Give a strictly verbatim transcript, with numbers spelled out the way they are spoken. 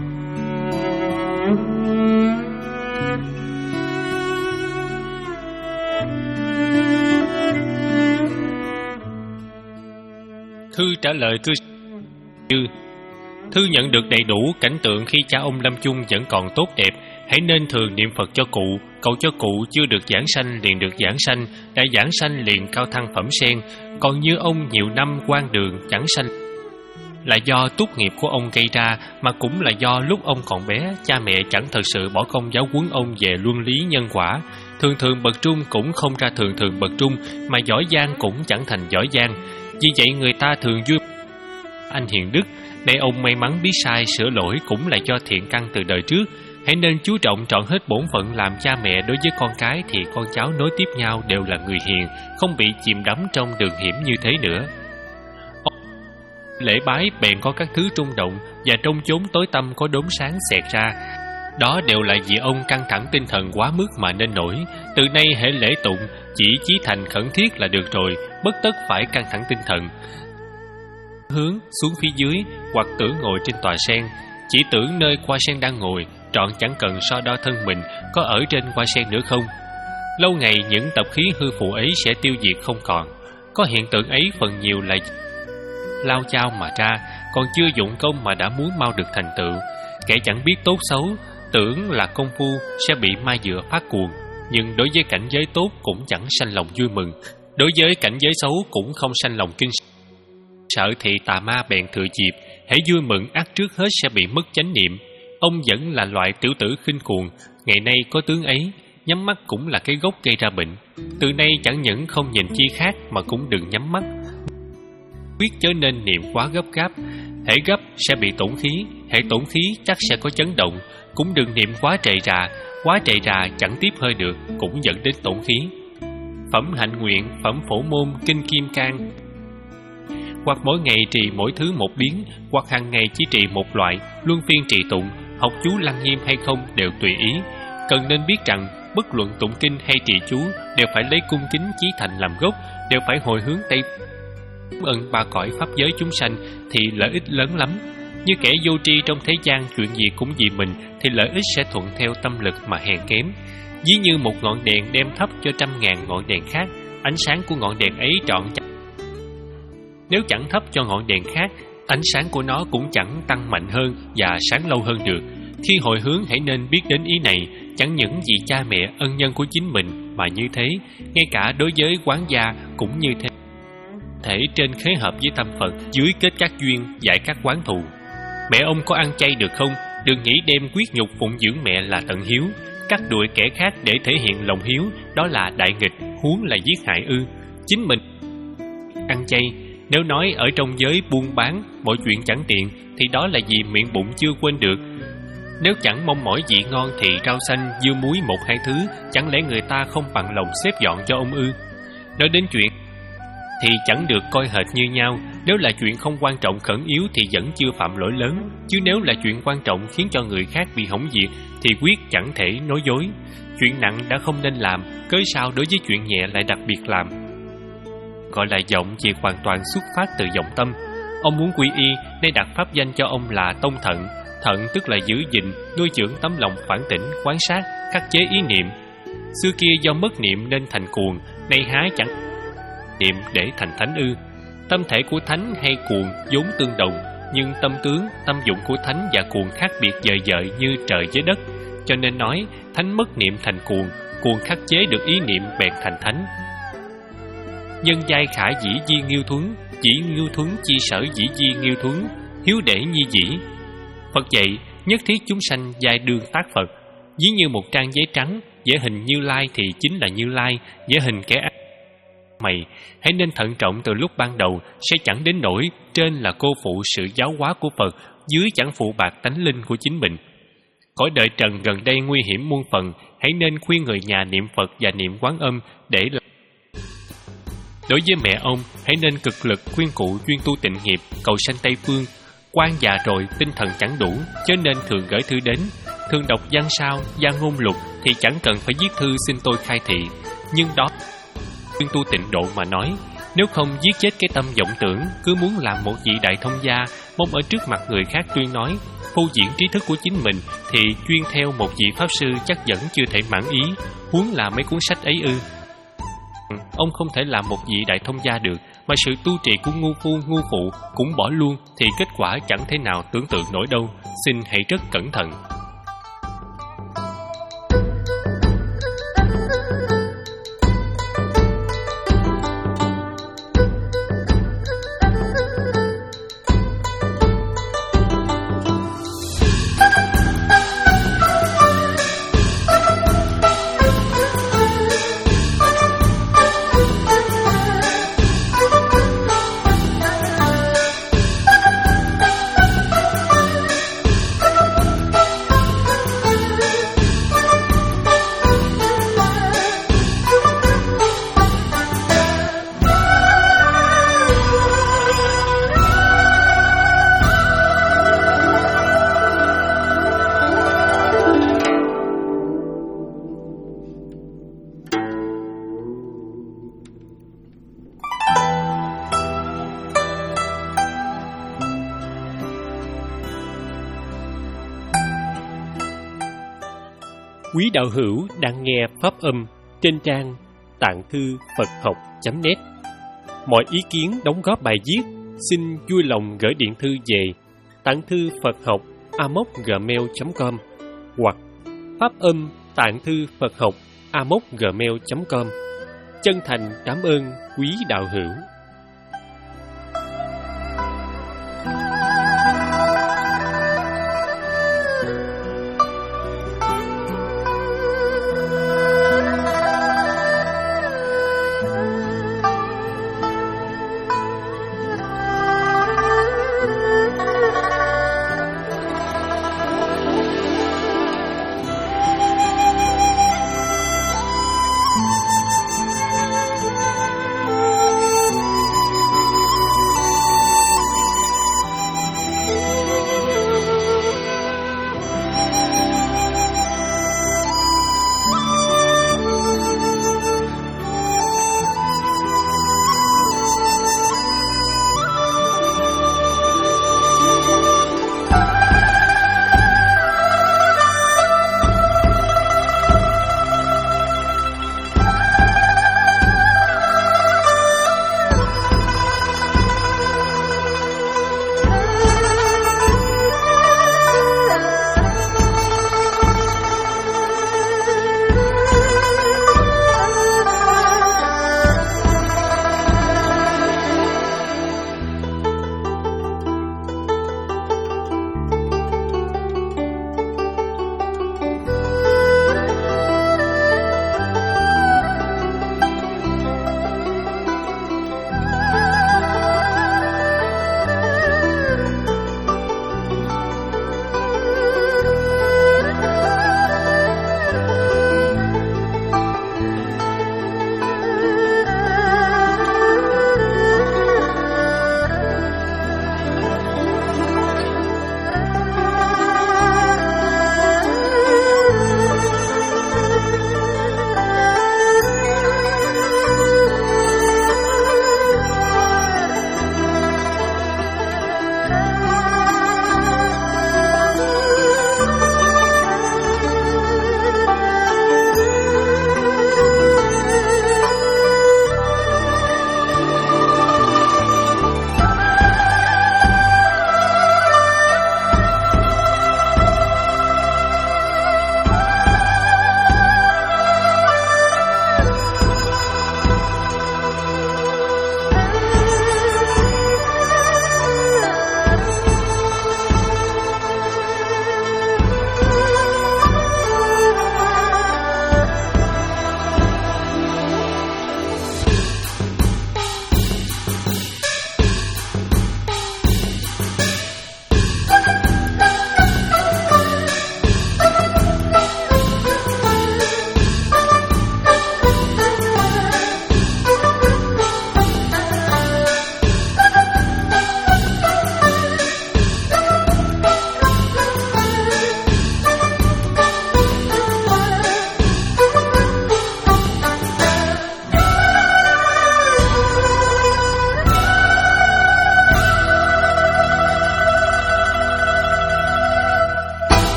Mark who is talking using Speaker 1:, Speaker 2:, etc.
Speaker 1: Thư trả lời cư như: Thư nhận được đầy đủ cảnh tượng khi cha ông lâm chung vẫn còn tốt đẹp. Hãy nên thường niệm Phật cho cụ. Cầu cho cụ chưa được giảng sanh liền được giảng sanh, đã giảng sanh liền cao thăng phẩm sen. Còn như ông nhiều năm quan đường chẳng sanh là do tốt nghiệp của ông gây ra, mà cũng là do lúc ông còn bé cha mẹ chẳng thật sự bỏ công giáo huấn ông về luân lý nhân quả. Thường thường bậc trung cũng không ra thường thường bậc trung, mà giỏi giang cũng chẳng thành giỏi giang. Vì vậy người ta thường vui anh hiền đức. Nay ông may mắn biết sai sửa lỗi cũng là do thiện căn từ đời trước. Hãy nên chú trọng trọn hết bổn phận làm cha mẹ đối với con cái, thì con cháu nối tiếp nhau đều là người hiền, không bị chìm đắm trong đường hiểm như thế nữa. Ông lễ bái bèn có các thứ trung động, và trong chốn tối tăm có đốm sáng xẹt ra. Đó đều là vì ông căng thẳng tinh thần quá mức mà nên nổi. Từ nay hễ lễ tụng chỉ chí thành khẩn thiết là được rồi, bất tất phải căng thẳng tinh thần. Hướng xuống phía dưới hoặc tưởng ngồi trên tòa sen, chỉ tưởng nơi hoa sen đang ngồi, trọn chẳng cần so đo thân mình có ở trên hoa sen nữa không. Lâu ngày những tập khí hư phụ ấy sẽ tiêu diệt không còn. Có hiện tượng ấy phần nhiều là lao chao mà ra, còn chưa dụng công mà đã muốn mau được thành tựu. Kẻ chẳng biết tốt xấu, tưởng là công phu sẽ bị ma dựa phát cuồng. Nhưng đối với cảnh giới tốt cũng chẳng sanh lòng vui mừng, đối với cảnh giới xấu cũng không sanh lòng kinh sợ, thì tà ma bèn thừa dịp, hễ vui mừng ắt trước hết sẽ bị mất chánh niệm. Ông vẫn là loại tiểu tử khinh cuồng, ngày nay có tướng ấy, nhắm mắt cũng là cái gốc gây ra bệnh. Từ nay chẳng những không nhìn chi khác mà cũng đừng nhắm mắt. Quyết chớ nên niệm quá gấp gáp, hễ gấp sẽ bị tổn khí, hễ tổn khí chắc sẽ có chấn động. Cũng đừng niệm quá trầy rà, quá trầy rà chẳng tiếp hơi được, cũng dẫn đến tổn khí. Phẩm hạnh nguyện, phẩm phổ môn, kinh kim cang, hoặc mỗi ngày trì mỗi thứ một biến, hoặc hàng ngày chỉ trì một loại, luân phiên trì tụng, học chú lăng nghiêm hay không đều tùy ý. Cần nên biết rằng bất luận tụng kinh hay trì chú đều phải lấy cung kính chí thành làm gốc, đều phải hồi hướng Tây ân ba cõi pháp giới chúng sanh, thì lợi ích lớn lắm. Như kẻ vô tri trong thế gian chuyện gì cũng vì mình, thì lợi ích sẽ thuận theo tâm lực mà hèn kém. Ví như một ngọn đèn đem thắp cho trăm ngàn ngọn đèn khác, ánh sáng của ngọn đèn ấy trọn nếu chẳng thắp cho ngọn đèn khác, ánh sáng của nó cũng chẳng tăng mạnh hơn và sáng lâu hơn được. Khi hồi hướng hãy nên biết đến ý này, chẳng những vì cha mẹ ân nhân của chính mình mà như thế, ngay cả đối với quán gia cũng như thế. Thể trên khế hợp với tâm Phật, dưới kết các duyên, giải các quán thù. Mẹ ông có ăn chay được không? Đừng nghĩ đem quyết nhục phụng dưỡng mẹ là tận hiếu. Cắt đuổi kẻ khác để thể hiện lòng hiếu, đó là đại nghịch, huống là giết hại ư. Chính mình ăn chay, nếu nói ở trong giới buôn bán mọi chuyện chẳng tiện, thì đó là vì miệng bụng chưa quên được. Nếu chẳng mong mỏi vị ngon thì rau xanh, dưa muối một hai thứ, chẳng lẽ người ta không bằng lòng xếp dọn cho ông ư? Nói đến chuyện thì chẳng được coi hệt như nhau. Nếu là chuyện không quan trọng khẩn yếu thì vẫn chưa phạm lỗi lớn, chứ nếu là chuyện quan trọng khiến cho người khác bị hỏng việc thì quyết chẳng thể nói dối. Chuyện nặng đã không nên làm, cớ sao đối với chuyện nhẹ lại đặc biệt làm? Gọi là vọng việc hoàn toàn xuất phát từ vọng tâm. Ông muốn quy y nên đặt pháp danh cho ông là Tông Thận. Thận tức là giữ gìn, nuôi dưỡng tấm lòng phản tỉnh, quán sát, khắc chế ý niệm. Xưa kia do mất niệm nên thành cuồng, nay há chẳng niệm để thành thánh ư? Tâm thể của thánh hay cuồng vốn tương đồng, nhưng tâm tướng, tâm dụng của thánh và cuồng khác biệt vời vợi như trời với đất. Cho nên nói thánh mất niệm thành cuồng, cuồng khắc chế được ý niệm bèn thành thánh. Nhân giai khả dĩ di nghiêu thuấn, dĩ nghiêu thuấn chi sở dĩ di nghiêu thuấn, hiếu để nhi dĩ. Phật dạy nhất thiết chúng sanh giai đương tác Phật. Ví như một trang giấy trắng, vẽ hình Như Lai thì chính là Như Lai, vẽ hình kẻ ác mày. Hãy nên thận trọng từ lúc ban đầu, sẽ chẳng đến nỗi trên là cô phụ sự giáo hóa của Phật, dưới chẳng phụ bạc tánh linh của chính mình. Cõi đời trần gần đây nguy hiểm muôn phần, hãy nên khuyên người nhà niệm Phật và niệm Quán Âm để làm. Đối với mẹ ông, hãy nên cực lực khuyên cụ chuyên tu tịnh nghiệp, cầu sanh Tây Phương. Quan già rồi, tinh thần chẳng đủ, cho nên thường gửi thư đến. Thường đọc văn sao, văn ngôn lục thì chẳng cần phải viết thư xin tôi khai thị. Nhưng đó chuyên tu tịnh độ mà nói, nếu không giết chết cái tâm vọng tưởng, cứ muốn làm một vị đại thông gia, mong ở trước mặt người khác tuyên nói phô diễn trí thức của chính mình thì chuyên theo một vị pháp sư chắc vẫn chưa thể mãn ý, huống là mấy cuốn sách ấy ư. Ông không thể làm một vị đại thông gia được, mà sự tu trì của ngu phu ngu phụ cũng bỏ luôn thì kết quả chẳng thể nào tưởng tượng nổi đâu. Xin hãy rất cẩn thận.
Speaker 2: Quý đạo hữu đang nghe pháp âm trên trang tạng thư Phật học chấm net. Mọi ý kiến đóng góp bài viết xin vui lòng gửi điện thư về tạng thư Phật học a m o c gmail chấm com hoặc pháp âm tạng thư Phật học a m o c gmail chấm com. Chân thành cảm ơn quý đạo hữu.